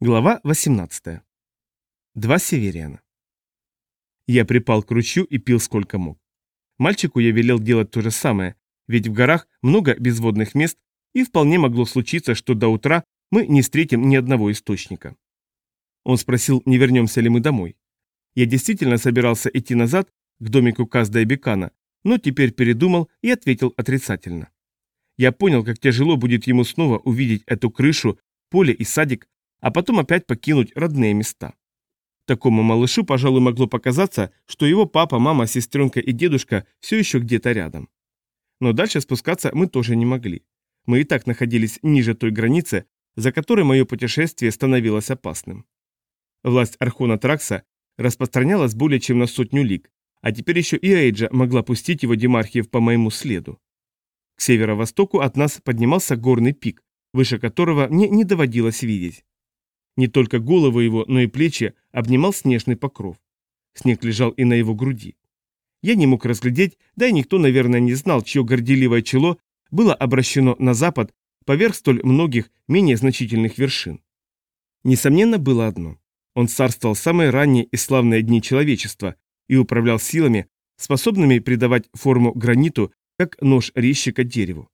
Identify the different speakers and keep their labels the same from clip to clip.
Speaker 1: Глава 18. Два Севериана. Я припал к ручью и пил сколько мог. Мальчику я велел делать то же самое, ведь в горах много безводных мест, и вполне могло случиться, что до утра мы не встретим ни одного источника. Он спросил, не вернемся ли мы домой. Я действительно собирался идти назад, к домику Казда и Бекана, но теперь передумал и ответил отрицательно. Я понял, как тяжело будет ему снова увидеть эту крышу, поле и садик, а потом опять покинуть родные места. Такому малышу, пожалуй, могло показаться, что его папа, мама, сестренка и дедушка все еще где-то рядом. Но дальше спускаться мы тоже не могли. Мы и так находились ниже той границы, за которой мое путешествие становилось опасным. Власть Архона Тракса распространялась более чем на 100 лиг, а теперь еще и Эйджа могла пустить его демархиев по моему следу. К северо-востоку от нас поднимался горный пик, выше которого мне не доводилось видеть. Не только голову его, но и плечи обнимал снежный покров. Снег лежал и на его груди. Я не мог разглядеть, да и никто, наверное, не знал, чье горделивое чело было обращено на запад поверх столь многих менее значительных вершин. Несомненно, было одно. Он царствовал в самые ранние и славные дни человечества и управлял силами, способными придавать форму граниту, как нож резчика дереву.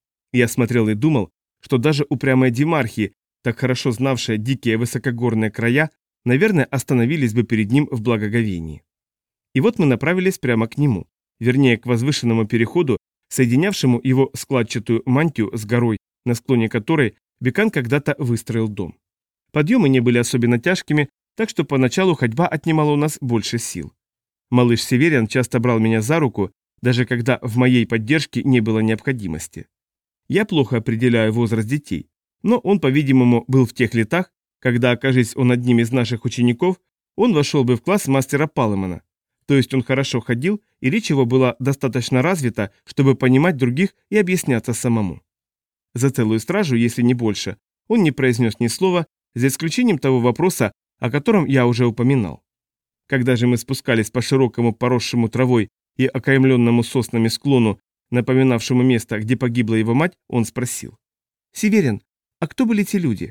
Speaker 1: Я смотрел и думал, что даже упрямые демархи, так хорошо знавшие дикие высокогорные края, наверное, остановились бы перед ним в благоговении. И вот мы направились прямо к нему, вернее, к возвышенному переходу, соединявшему его складчатую мантию с горой, на склоне которой Бекан когда-то выстроил дом. Подъемы не были особенно тяжкими, так что поначалу ходьба отнимала у нас больше сил. Малыш Севериан часто брал меня за руку, даже когда в моей поддержке не было необходимости. Я плохо определяю возраст детей, но он, по-видимому, был в тех летах, когда, окажись он одним из наших учеников, он вошел бы в класс мастера Палемана. То есть он хорошо ходил, и речь его была достаточно развита, чтобы понимать других и объясняться самому. За целую стражу, если не больше, он не произнес ни слова, за исключением того вопроса, о котором я уже упоминал. Когда же мы спускались по широкому поросшему травой и окаймленному соснами склону, напоминавшему место, где погибла его мать, он спросил. «Северин, а кто были те люди?»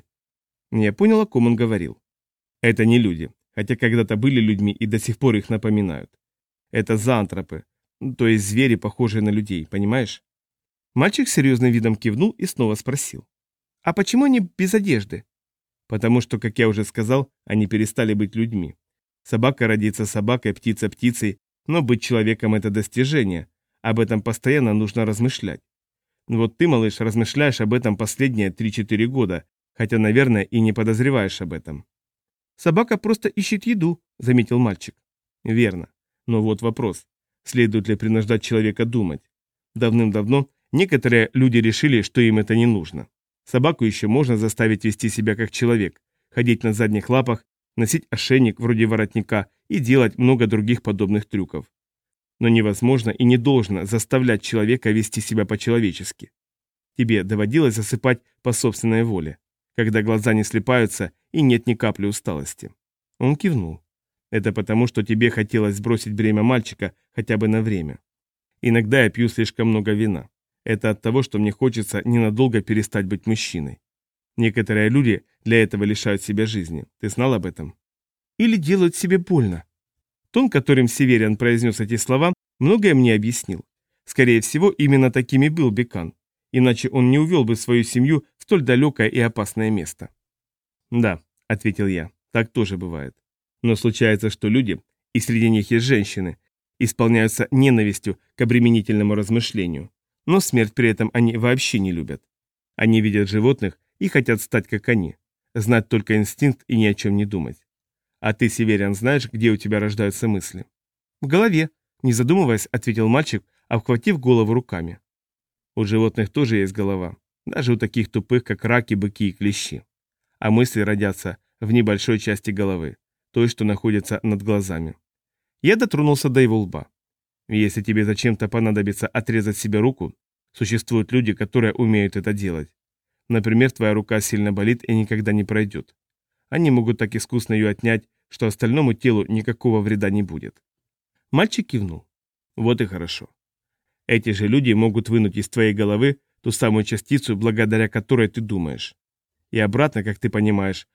Speaker 1: Я понял, о ком он говорил. Это не люди, хотя когда-то были людьми и до сих пор их напоминают. Это зоантропы, то есть звери, похожие на людей, понимаешь? Мальчик с серьезным видом кивнул и снова спросил. «А почему они без одежды?» Потому что, как я уже сказал, они перестали быть людьми. Собака родится собакой, птица птицей, но быть человеком – это достижение. Об этом постоянно нужно размышлять. Вот ты, малыш, размышляешь об этом последние 3-4 года, хотя, наверное, и не подозреваешь об этом. «Собака просто ищет еду», — заметил мальчик. «Верно. Но вот вопрос. Следует ли принуждать человека думать? Давным-давно некоторые люди решили, что им это не нужно. Собаку еще можно заставить вести себя как человек, ходить на задних лапах, носить ошейник вроде воротника и делать много других подобных трюков. Но невозможно и не должно заставлять человека вести себя по-человечески. Тебе доводилось засыпать по собственной воле, когда глаза не слипаются и нет ни капли усталости?» Он кивнул. «Это потому, что тебе хотелось сбросить бремя мальчика хотя бы на время. Иногда я пью слишком много вина. Это от того, что мне хочется ненадолго перестать быть мужчиной. Некоторые люди для этого лишают себя жизни. Ты знал об этом?» «Или делают себе больно». Тон, которым Севериан произнес эти слова, многое мне объяснил. Скорее всего, именно такими был Бекан. Иначе он не увел бы свою семью в столь далекое и опасное место. «Да», — ответил я, — «так тоже бывает. Но случается, что люди, и среди них есть женщины, исполняются ненавистью к обременительному размышлению, но смерть при этом они вообще не любят. Они видят животных и хотят стать как они, знать только инстинкт и ни о чем не думать. А ты, Севериан, знаешь, где у тебя рождаются мысли?» «В голове», — не задумываясь, ответил мальчик, обхватив голову руками. «У животных тоже есть голова, даже у таких тупых, как раки, быки и клещи. А мысли родятся в небольшой части головы, той, что находится над глазами». Я дотронулся до его лба. «Если тебе зачем-то понадобится отрезать себе руку, существуют люди, которые умеют это делать. Например, твоя рука сильно болит и никогда не пройдет. Они могут так искусно ее отнять, что остальному телу никакого вреда не будет». Мальчик кивнул. «Вот и хорошо. Эти же люди могут вынуть из твоей головы ту самую частицу, благодаря которой ты думаешь. И обратно, как ты понимаешь,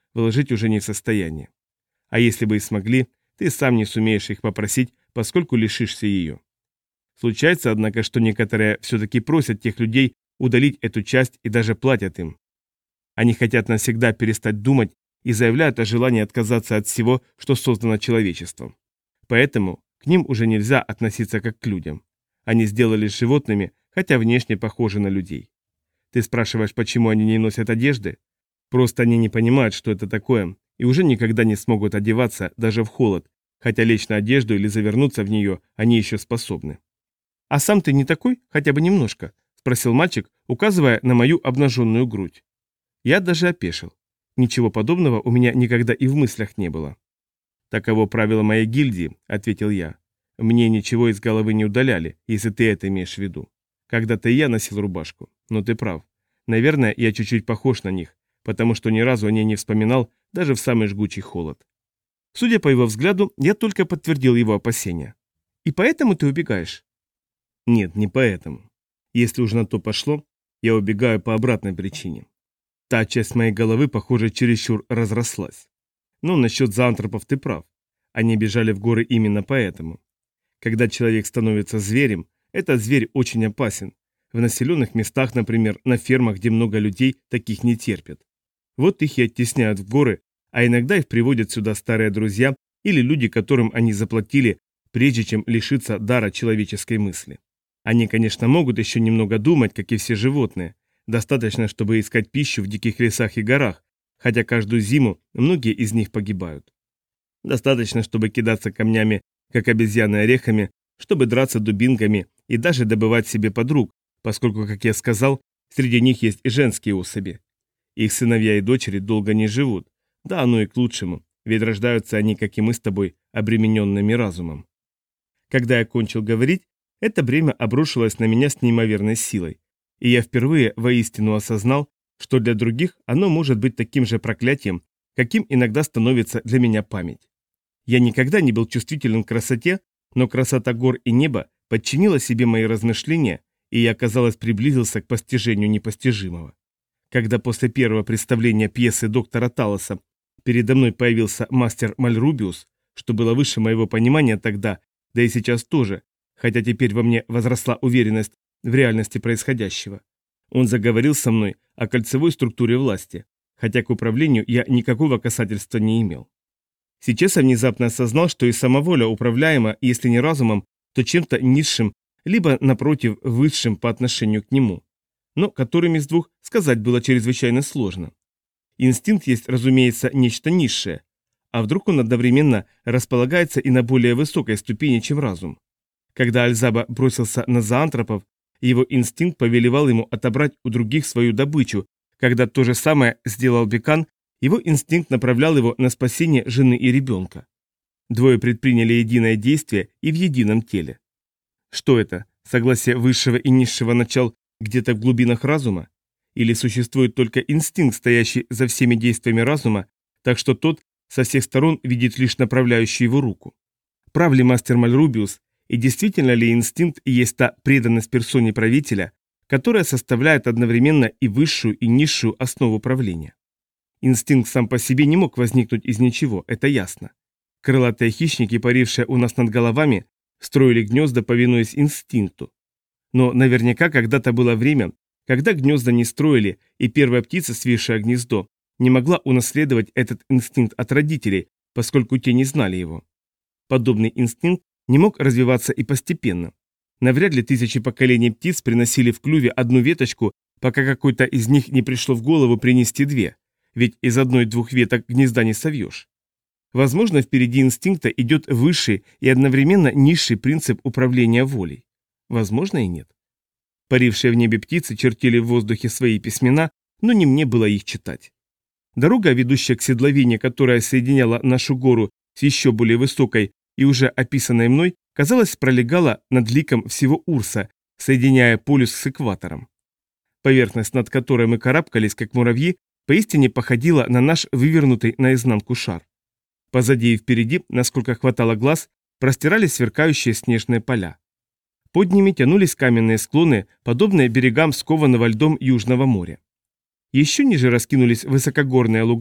Speaker 1: вложить уже не в состоянии. А если бы и смогли, ты сам не сумеешь их попросить, поскольку лишишься ее. Случается, однако, что некоторые все-таки просят тех людей удалить эту часть и даже платят им. Они хотят навсегда перестать думать и заявляют о желании отказаться от всего, что создано человечеством. Поэтому к ним уже нельзя относиться как к людям. Они сделались животными, хотя внешне похожи на людей. Ты спрашиваешь, почему они не носят одежды? Просто они не понимают, что это такое, и уже никогда не смогут одеваться даже в холод, хотя лечь на одежду или завернуться в нее они еще способны. «А сам ты не такой, хотя бы немножко?» – спросил мальчик, указывая на мою обнаженную грудь. Я даже опешил. Ничего подобного у меня никогда и в мыслях не было. «Таково правило моей гильдии», — ответил я. «Мне ничего из головы не удаляли, если ты это имеешь в виду. Когда-то и я носил рубашку, но ты прав. Наверное, я чуть-чуть похож на них, потому что ни разу о ней не вспоминал даже в самый жгучий холод». Судя по его взгляду, я только подтвердил его опасения. «И поэтому ты убегаешь?» «Нет, не поэтому. Если уж на то пошло, я убегаю по обратной причине. Та часть моей головы, похоже, чересчур разрослась. Но насчет зоантропов ты прав. Они бежали в горы именно поэтому. Когда человек становится зверем, этот зверь очень опасен. В населенных местах, например, на фермах, где много людей, таких не терпят. Вот их и оттесняют в горы, а иногда их приводят сюда старые друзья или люди, которым они заплатили, прежде чем лишиться дара человеческой мысли. Они, конечно, могут еще немного думать, как и все животные. Достаточно, чтобы искать пищу в диких лесах и горах, хотя каждую зиму многие из них погибают. Достаточно, чтобы кидаться камнями, как обезьяны орехами, чтобы драться дубинками и даже добывать себе подруг, поскольку, как я сказал, среди них есть и женские особи. Их сыновья и дочери долго не живут. Да, оно и к лучшему, ведь рождаются они, как и мы с тобой, обремененными разумом. Когда я кончил говорить, это бремя обрушилось на меня с неимоверной силой, и я впервые воистину осознал, что для других оно может быть таким же проклятием, каким иногда становится для меня память. Я никогда не был чувствителен к красоте, но красота гор и неба подчинила себе мои размышления, и я, казалось, приблизился к постижению непостижимого. Когда после первого представления пьесы доктора Талоса передо мной появился мастер Мальрубиус, что было выше моего понимания тогда, да и сейчас тоже, хотя теперь во мне возросла уверенность в реальности происходящего. Он заговорил со мной о кольцевой структуре власти, хотя к управлению я никакого касательства не имел. Сейчас я внезапно осознал, что и сама воля управляема, если не разумом, то чем-то низшим, либо, напротив, высшим по отношению к нему. Но которым из двух сказать было чрезвычайно сложно. Инстинкт есть, разумеется, нечто низшее, а вдруг он одновременно располагается и на более высокой ступени, чем разум. Когда Альзаба бросился на зоантропов, его инстинкт повелевал ему отобрать у других свою добычу, когда то же самое сделал Бекан, его инстинкт направлял его на спасение жены и ребенка. Двое предприняли единое действие и в едином теле. Что это? Согласие высшего и низшего начал где-то в глубинах разума? Или существует только инстинкт, стоящий за всеми действиями разума, так что тот со всех сторон видит лишь направляющую его руку? Прав ли мастер Мальрубиус, и действительно ли инстинкт есть та преданность персоне правителя, которая составляет одновременно и высшую, и низшую основу правления? Инстинкт сам по себе не мог возникнуть из ничего, это ясно. Крылатые хищники, парившие у нас над головами, строили гнезда, повинуясь инстинкту. Но наверняка когда-то было время, когда гнезда не строили, и первая птица, свившая гнездо, не могла унаследовать этот инстинкт от родителей, поскольку те не знали его. Подобный инстинкт не мог развиваться и постепенно. Навряд ли тысячи поколений птиц приносили в клюве одну веточку, пока какой-то из них не пришло в голову принести две, ведь из одной-двух веток гнезда не совьешь. Возможно, впереди инстинкта идет высший и одновременно низший принцип управления волей. Возможно и нет. Парившие в небе птицы чертили в воздухе свои письмена, но не мне было их читать. Дорога, ведущая к седловине, которая соединяла нашу гору с еще более высокой и уже описанной мной, казалось, пролегала над ликом всего Урса, соединяя полюс с экватором. Поверхность, над которой мы карабкались, как муравьи, поистине походила на наш вывернутый наизнанку шар. Позади и впереди, насколько хватало глаз, простирались сверкающие снежные поля. Под ними тянулись каменные склоны, подобные берегам скованного льдом Южного моря. Еще ниже раскинулись высокогорные луга,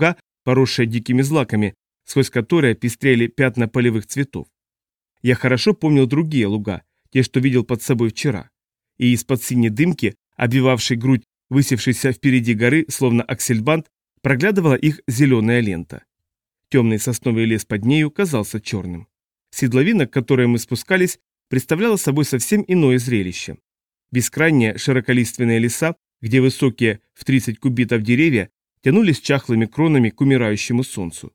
Speaker 1: поросшая дикими злаками, сквозь которые пестрели пятна полевых цветов. Я хорошо помнил другие луга, те, что видел под собой вчера. И из-под синей дымки, обвивавшей грудь высевшейся впереди горы, словно аксельбант, проглядывала их зеленая лента. Темный сосновый лес под нею казался черным. Седловина, к которой мы спускались, представляла собой совсем иное зрелище. Бескрайние широколиственные леса, где высокие в 30 кубитов деревья тянулись чахлыми кронами к умирающему солнцу.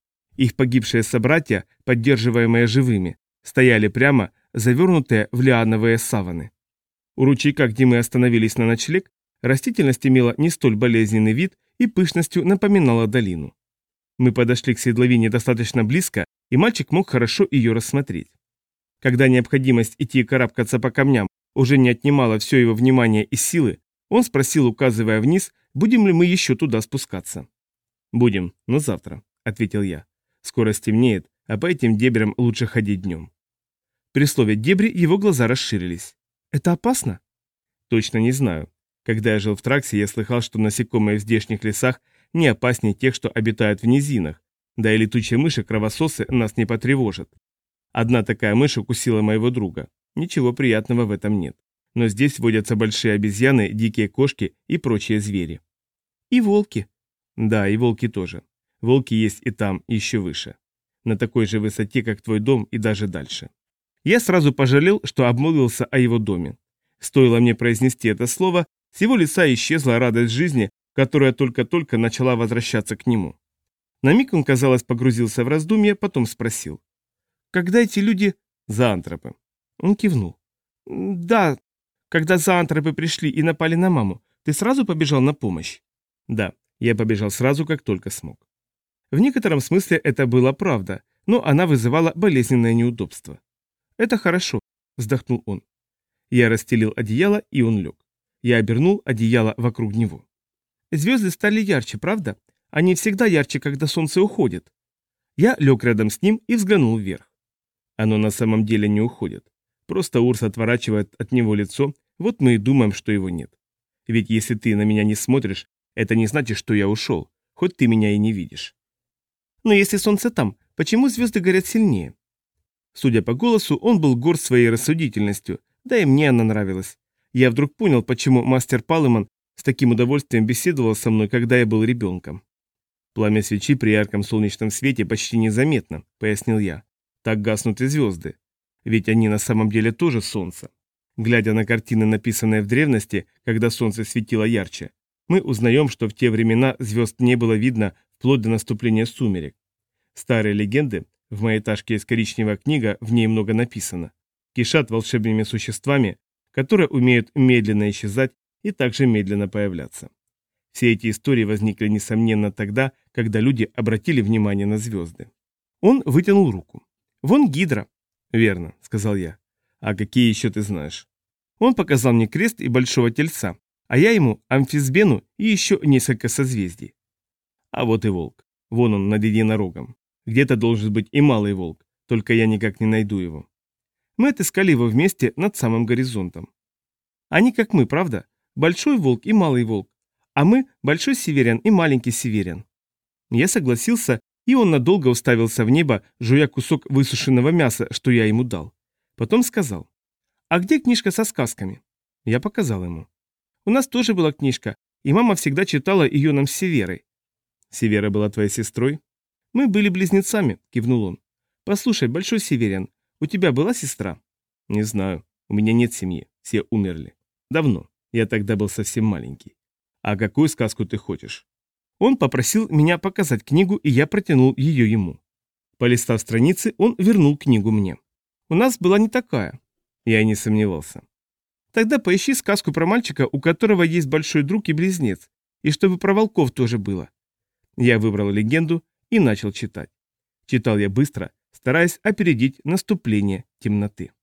Speaker 1: Их погибшие собратья, поддерживаемые живыми, стояли прямо, завернутые в лиановые саваны. У ручейка, где мы остановились на ночлег, растительность имела не столь болезненный вид и пышностью напоминала долину. Мы подошли к седловине достаточно близко, и мальчик мог хорошо ее рассмотреть. Когда необходимость идти и карабкаться по камням уже не отнимала все его внимание и силы, он спросил, указывая вниз, будем ли мы еще туда спускаться. «Будем, но завтра», — ответил я. «Скоро стемнеет, а по этим дебрям лучше ходить днем». При слове «дебри» его глаза расширились. «Это опасно?» «Точно не знаю. Когда я жил в Траксе, я слыхал, что насекомые в здешних лесах не опаснее тех, что обитают в низинах, да и летучие мыши-кровососы нас не потревожат. Одна такая мышь укусила моего друга. Ничего приятного в этом нет. Но здесь водятся большие обезьяны, дикие кошки и прочие звери». «И волки?» «Да, и волки тоже. Волки есть и там, и еще выше. На такой же высоте, как твой дом, и даже дальше». Я сразу пожалел, что обмолвился о его доме. Стоило мне произнести это слово, с его лица исчезла радость жизни, которая только-только начала возвращаться к нему. На миг он, казалось, погрузился в раздумье, потом спросил. «Когда эти люди...» «Зоантропы». Он кивнул. «Да, когда зоантропы пришли и напали на маму, ты сразу побежал на помощь?» «Да, я побежал сразу, как только смог». В некотором смысле это была правда, но она вызывала болезненное неудобство. «Это хорошо», — вздохнул он. Я расстелил одеяло, и он лег. Я обернул одеяло вокруг него. «Звезды стали ярче, правда? Они всегда ярче, когда солнце уходит». Я лег рядом с ним и взглянул вверх. Оно на самом деле не уходит. Просто Урс отворачивает от него лицо, вот мы и думаем, что его нет. Ведь если ты на меня не смотришь, это не значит, что я ушел, хоть ты меня и не видишь. Но если солнце там, почему звезды горят сильнее? Судя по голосу, он был горд своей рассудительностью, да и мне она нравилась. Я вдруг понял, почему мастер Паллеман с таким удовольствием беседовал со мной, когда я был ребенком. «Пламя свечи при ярком солнечном свете почти незаметно», — пояснил я. «Так гаснут и звезды. Ведь они на самом деле тоже солнце. Глядя на картины, написанные в древности, когда солнце светило ярче, мы узнаем, что в те времена звезд не было видно вплоть до наступления сумерек. Старые легенды, в моей ташке есть коричневая книга, в ней много написано, кишат волшебными существами, которые умеют медленно исчезать и также медленно появляться. Все эти истории возникли, несомненно, тогда, когда люди обратили внимание на звезды». Он вытянул руку. «Вон гидра». «Верно», — сказал я. «А какие еще ты знаешь?» Он показал мне крест и большого тельца, а я ему амфисбену и еще несколько созвездий. А вот и волк. Вон он над единорогом. Где-то должен быть и малый волк, только я никак не найду его. Мы отыскали его вместе над самым горизонтом. Они как мы, правда? Большой волк и малый волк. А мы большой северян и маленький северян. Я согласился, и он надолго уставился в небо, жуя кусок высушенного мяса, что я ему дал. Потом сказал: «А где книжка со сказками?» Я показал ему. «У нас тоже была книжка, и мама всегда читала ее нам с Северой». «Севера была твоей сестрой?» «Мы были близнецами», — кивнул он. «Послушай, большой северян, у тебя была сестра?» «Не знаю. У меня нет семьи. Все умерли. Давно. Я тогда был совсем маленький. А какую сказку ты хочешь?» Он попросил меня показать книгу, и я протянул ее ему. Полистав страницы, он вернул книгу мне. «У нас была не такая». Я не сомневался. «Тогда поищи сказку про мальчика, у которого есть большой друг и близнец, и чтобы про волков тоже было». Я выбрал легенду и начал читать. Читал я быстро, стараясь опередить наступление темноты.